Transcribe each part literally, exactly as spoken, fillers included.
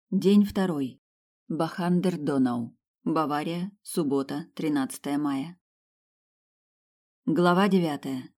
День второй. Бахандер-Донау. Бавария. Суббота, тринадцатое мая. Глава девятая.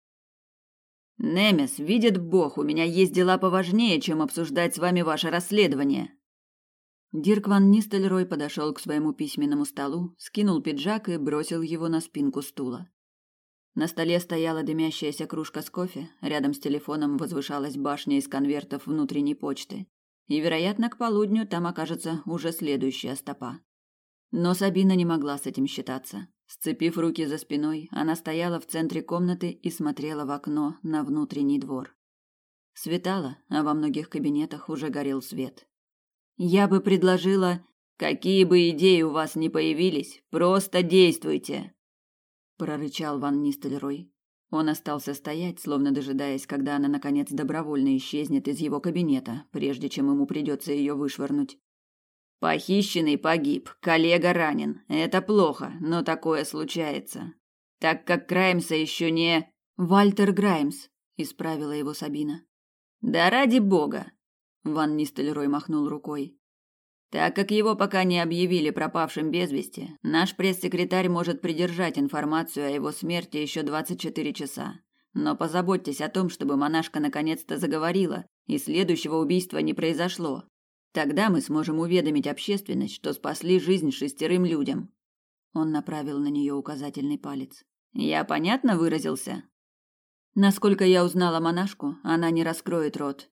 Немес, видит Бог, у меня есть дела поважнее, чем обсуждать с вами ваше расследование. Дирк ван Нистельрой подошел к своему письменному столу, скинул пиджак и бросил его на спинку стула. На столе стояла дымящаяся кружка с кофе, рядом с телефоном возвышалась башня из конвертов внутренней почты. И, вероятно, к полудню там окажется уже следующая стопа. Но Сабина не могла с этим считаться. Сцепив руки за спиной, она стояла в центре комнаты и смотрела в окно на внутренний двор. Светало, а во многих кабинетах уже горел свет. «Я бы предложила, какие бы идеи у вас ни появились, просто действуйте!» прорычал ван Нистельрой. Он остался стоять, словно дожидаясь, когда она наконец добровольно исчезнет из его кабинета, прежде чем ему придется ее вышвырнуть. Похищенный погиб, коллега ранен. Это плохо, но такое случается. Так как Краймса еще не... Вальтер Граймс, исправила его Сабина. Да ради бога. Ван Нистельрой махнул рукой. Так как его пока не объявили пропавшим без вести, наш пресс-секретарь может придержать информацию о его смерти еще двадцать четыре часа. Но позаботьтесь о том, чтобы монашка наконец-то заговорила, и следующего убийства не произошло. Тогда мы сможем уведомить общественность, что спасли жизнь шестерым людям. Он направил на нее указательный палец. Я понятно выразился? Насколько я узнала монашку, она не раскроет рот.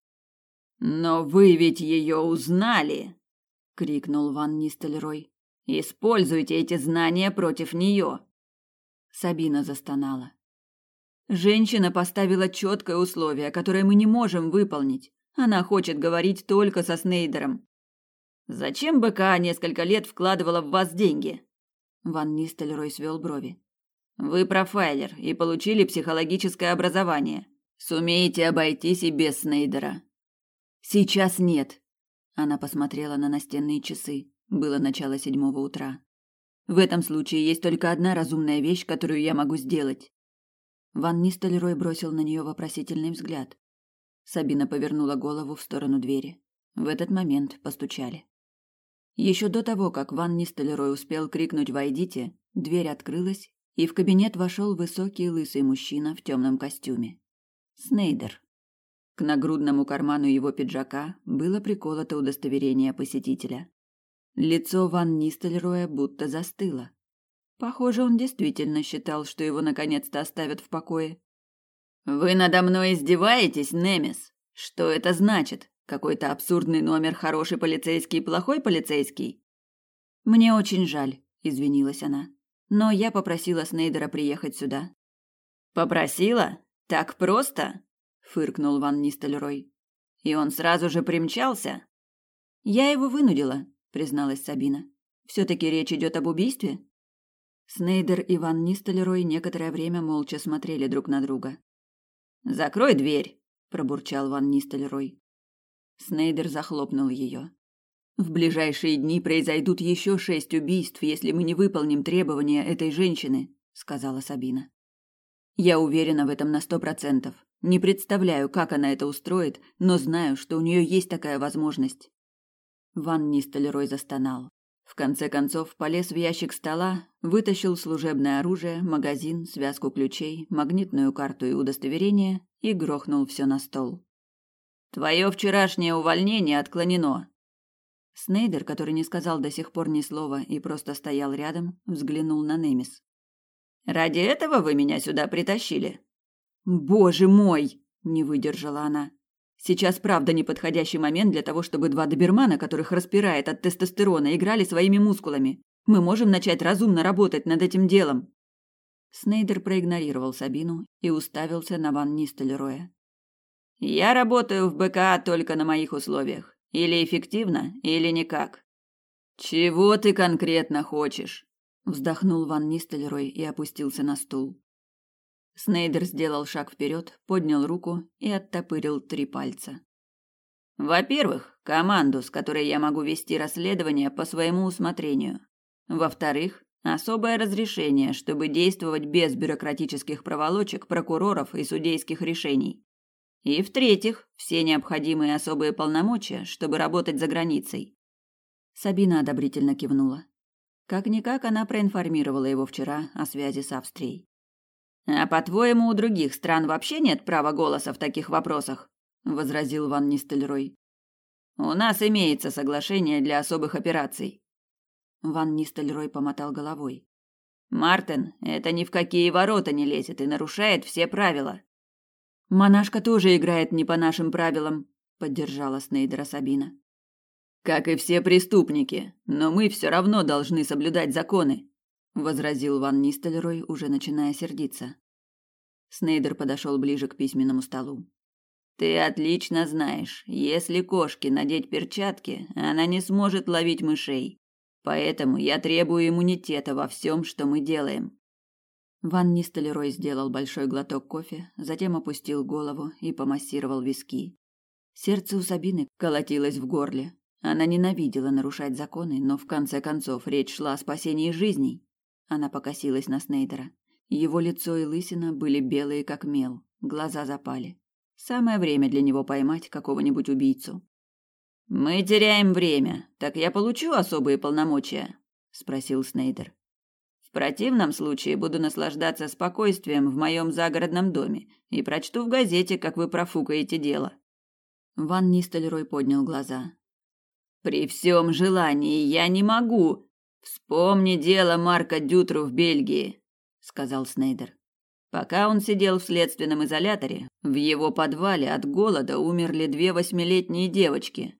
Но вы ведь ее узнали, крикнул ван Нистельрой. Используйте эти знания против нее. Сабина застонала. Женщина поставила четкое условие, которое мы не можем выполнить. Она хочет говорить только со Снейдером. Зачем БК несколько лет вкладывала в вас деньги? Ван Нистельрой свел брови. Вы профайлер и получили психологическое образование. Сумеете обойтись и без Снейдера. Сейчас нет. Она посмотрела на настенные часы. Было начало седьмого утра. В этом случае есть только одна разумная вещь, которую я могу сделать. Ван Нистельрой бросил на нее вопросительный взгляд. Сабина повернула голову в сторону двери. В этот момент постучали. Еще до того, как ван Нистельрой успел крикнуть «Войдите!», дверь открылась, и в кабинет вошел высокий лысый мужчина в темном костюме. Снейдер. К нагрудному карману его пиджака было приколото удостоверение посетителя. Лицо ван Нистельроя будто застыло. Похоже, он действительно считал, что его наконец-то оставят в покое. Вы надо мной издеваетесь, Немес? Что это значит? Какой-то абсурдный номер хороший полицейский и плохой полицейский? Мне очень жаль, извинилась она. Но я попросила Снейдера приехать сюда. Попросила? Так просто? Фыркнул ван Нистельрой. И он сразу же примчался? Я его вынудила, призналась Сабина. Все-таки речь идет об убийстве? Снейдер и ван Нистельрой некоторое время молча смотрели друг на друга. «Закрой дверь», – пробурчал ван Нистельрой. Снейдер захлопнул ее. «В ближайшие дни произойдут еще шесть убийств, если мы не выполним требования этой женщины», – сказала Сабина. «Я уверена в этом на сто процентов. Не представляю, как она это устроит, но знаю, что у нее есть такая возможность». Ван Нистельрой застонал. В конце концов полез в ящик стола, вытащил служебное оружие, магазин, связку ключей, магнитную карту и удостоверение и грохнул все на стол. «Твое вчерашнее увольнение отклонено». Снейдер, который не сказал до сих пор ни слова и просто стоял рядом, взглянул на Немес. «Ради этого вы меня сюда притащили?» «Боже мой!» – не выдержала она. «Сейчас правда неподходящий момент для того, чтобы два добермана, которых распирает от тестостерона, играли своими мускулами. Мы можем начать разумно работать над этим делом». Снейдер проигнорировал Сабину и уставился на ван Нистельроя. «Я работаю в БКА только на моих условиях. Или эффективно, или никак». «Чего ты конкретно хочешь?» – вздохнул ван Нистельрой и опустился на стул. Снейдер сделал шаг вперед, поднял руку и оттопырил три пальца. «Во-первых, команду, с которой я могу вести расследование по своему усмотрению. Во-вторых, особое разрешение, чтобы действовать без бюрократических проволочек, прокуроров и судейских решений. И в-третьих, все необходимые особые полномочия, чтобы работать за границей. Сабина одобрительно кивнула. Как-никак она проинформировала его вчера о связи с Австрией. «А по-твоему, у других стран вообще нет права голоса в таких вопросах?» – возразил Ван Нистельрой. «У нас имеется соглашение для особых операций». Ван Нистельрой помотал головой. «Мартин, это ни в какие ворота не лезет и нарушает все правила». «Монашка тоже играет не по нашим правилам», – поддержала Снейдера Сабина. «Как и все преступники, но мы все равно должны соблюдать законы», – возразил Ван Нистельрой, уже начиная сердиться. Снейдер подошел ближе к письменному столу. «Ты отлично знаешь, если кошке надеть перчатки, она не сможет ловить мышей. Поэтому я требую иммунитета во всем, что мы делаем». Ван Нистельрой сделал большой глоток кофе, затем опустил голову и помассировал виски. Сердце у Сабины колотилось в горле. Она ненавидела нарушать законы, но в конце концов речь шла о спасении жизней. Она покосилась на Снейдера. Его лицо и лысина были белые как мел, глаза запали. Самое время для него поймать какого-нибудь убийцу. «Мы теряем время. Так я получу особые полномочия?» – спросил Снейдер. «В противном случае буду наслаждаться спокойствием в моем загородном доме и прочту в газете, как вы профукаете дело». Ван Нистельрой поднял глаза. «При всем желании я не могу. Вспомни дело Марка Дютру в Бельгии», – сказал Снейдер. «Пока он сидел в следственном изоляторе, в его подвале от голода умерли две восьмилетние девочки».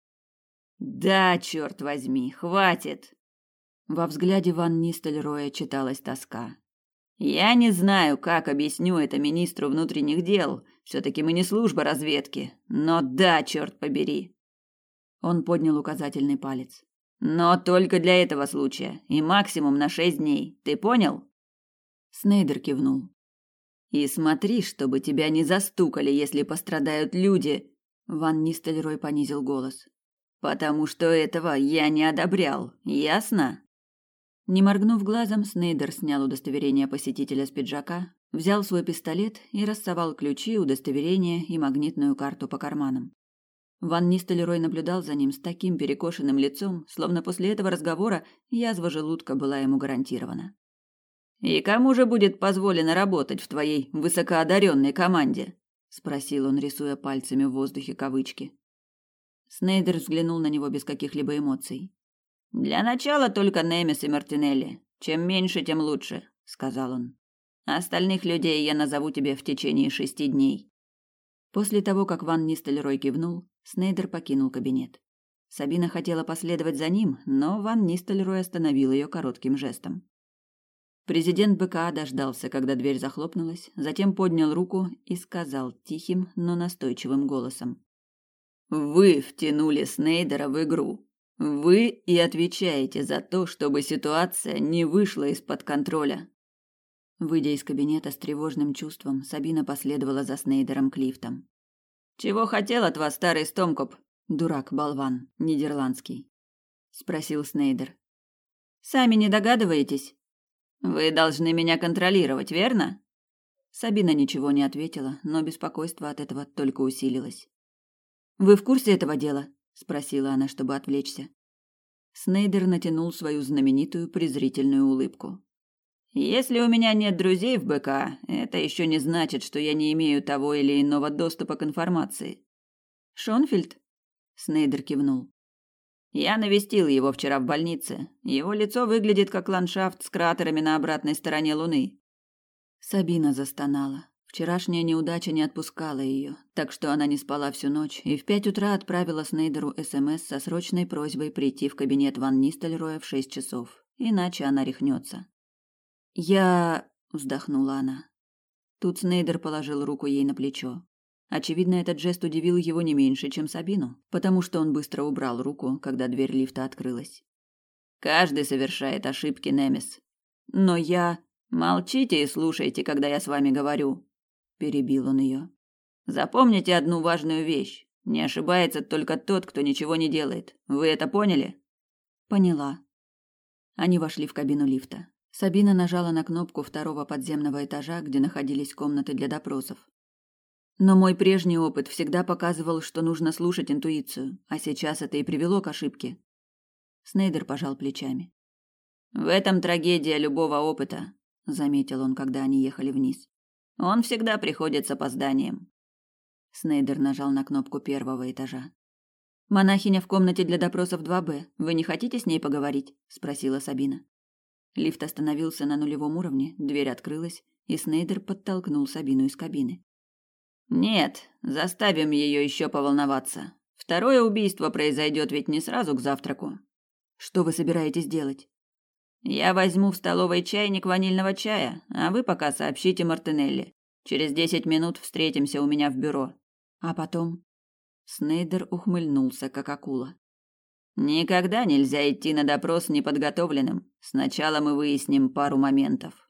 «Да, черт возьми, хватит!» Во взгляде Ван Нистельроя читалась тоска. «Я не знаю, как объясню это министру внутренних дел. Все-таки мы не служба разведки. Но да, черт побери!» Он поднял указательный палец. «Но только для этого случая. И максимум на шесть дней. Ты понял?» Снейдер кивнул. «И смотри, чтобы тебя не застукали, если пострадают люди!» Ван Нистельрой понизил голос. «Потому что этого я не одобрял. Ясно?» Не моргнув глазом, Снейдер снял удостоверение посетителя с пиджака, взял свой пистолет и рассовал ключи, удостоверение и магнитную карту по карманам. Ван Нистельрой наблюдал за ним с таким перекошенным лицом, словно после этого разговора язва желудка была ему гарантирована. «И кому же будет позволено работать в твоей высокоодаренной команде?» – спросил он, рисуя пальцами в воздухе кавычки. Снейдер взглянул на него без каких-либо эмоций. «Для начала только Немес и Мартинелли. Чем меньше, тем лучше», – сказал он. «Остальных людей я назову тебе в течение шести дней». После того, как Ван Нистельрой кивнул, Снейдер покинул кабинет. Сабина хотела последовать за ним, но Ван Нистельрой остановил ее коротким жестом. Президент БКА дождался, когда дверь захлопнулась, затем поднял руку и сказал тихим, но настойчивым голосом: «Вы втянули Снейдера в игру. Вы и отвечаете за то, чтобы ситуация не вышла из-под контроля». Выйдя из кабинета с тревожным чувством, Сабина последовала за Снейдером к лифтам. «Чего хотел от вас старый Стомкоп?» «Дурак-болван, нидерландский», – спросил Снейдер. «Сами не догадываетесь? Вы должны меня контролировать, верно?» Сабина ничего не ответила, но беспокойство от этого только усилилось. «Вы в курсе этого дела?» – спросила она, чтобы отвлечься. Снейдер натянул свою знаменитую презрительную улыбку. «Если у меня нет друзей в БК, это еще не значит, что я не имею того или иного доступа к информации». «Шонфельд?» – Снейдер кивнул. «Я навестил его вчера в больнице. Его лицо выглядит как ландшафт с кратерами на обратной стороне Луны». Сабина застонала. Вчерашняя неудача не отпускала ее, так что она не спала всю ночь и в пять утра отправила Снейдеру СМС со срочной просьбой прийти в кабинет Ван Нистельроя в шесть часов, иначе она рехнется. «Я...» – вздохнула она. Тут Снейдер положил руку ей на плечо. Очевидно, этот жест удивил его не меньше, чем Сабину, потому что он быстро убрал руку, когда дверь лифта открылась. «Каждый совершает ошибки, Немес. Но я...» «Молчите и слушайте, когда я с вами говорю», – перебил он ее. «Запомните одну важную вещь. Не ошибается только тот, кто ничего не делает. Вы это поняли?» «Поняла». Они вошли в кабину лифта. Сабина нажала на кнопку второго подземного этажа, где находились комнаты для допросов. Но мой прежний опыт всегда показывал, что нужно слушать интуицию, а сейчас это и привело к ошибке. Снейдер пожал плечами. В этом трагедия любого опыта, заметил он, когда они ехали вниз. Он всегда приходит с опозданием. Снейдер нажал на кнопку первого этажа. Монахиня в комнате для допросов два Б. Вы не хотите с ней поговорить? Спросила Сабина. Лифт остановился на нулевом уровне, дверь открылась, и Снейдер подтолкнул Сабину из кабины. Нет, заставим ее еще поволноваться. Второе убийство произойдет ведь не сразу к завтраку. Что вы собираетесь делать? Я возьму в столовой чайник ванильного чая, а вы пока сообщите Мартинелли. Через десять минут встретимся у меня в бюро. А потом? Снейдер ухмыльнулся, как акула. Никогда нельзя идти на допрос неподготовленным. Сначала мы выясним пару моментов.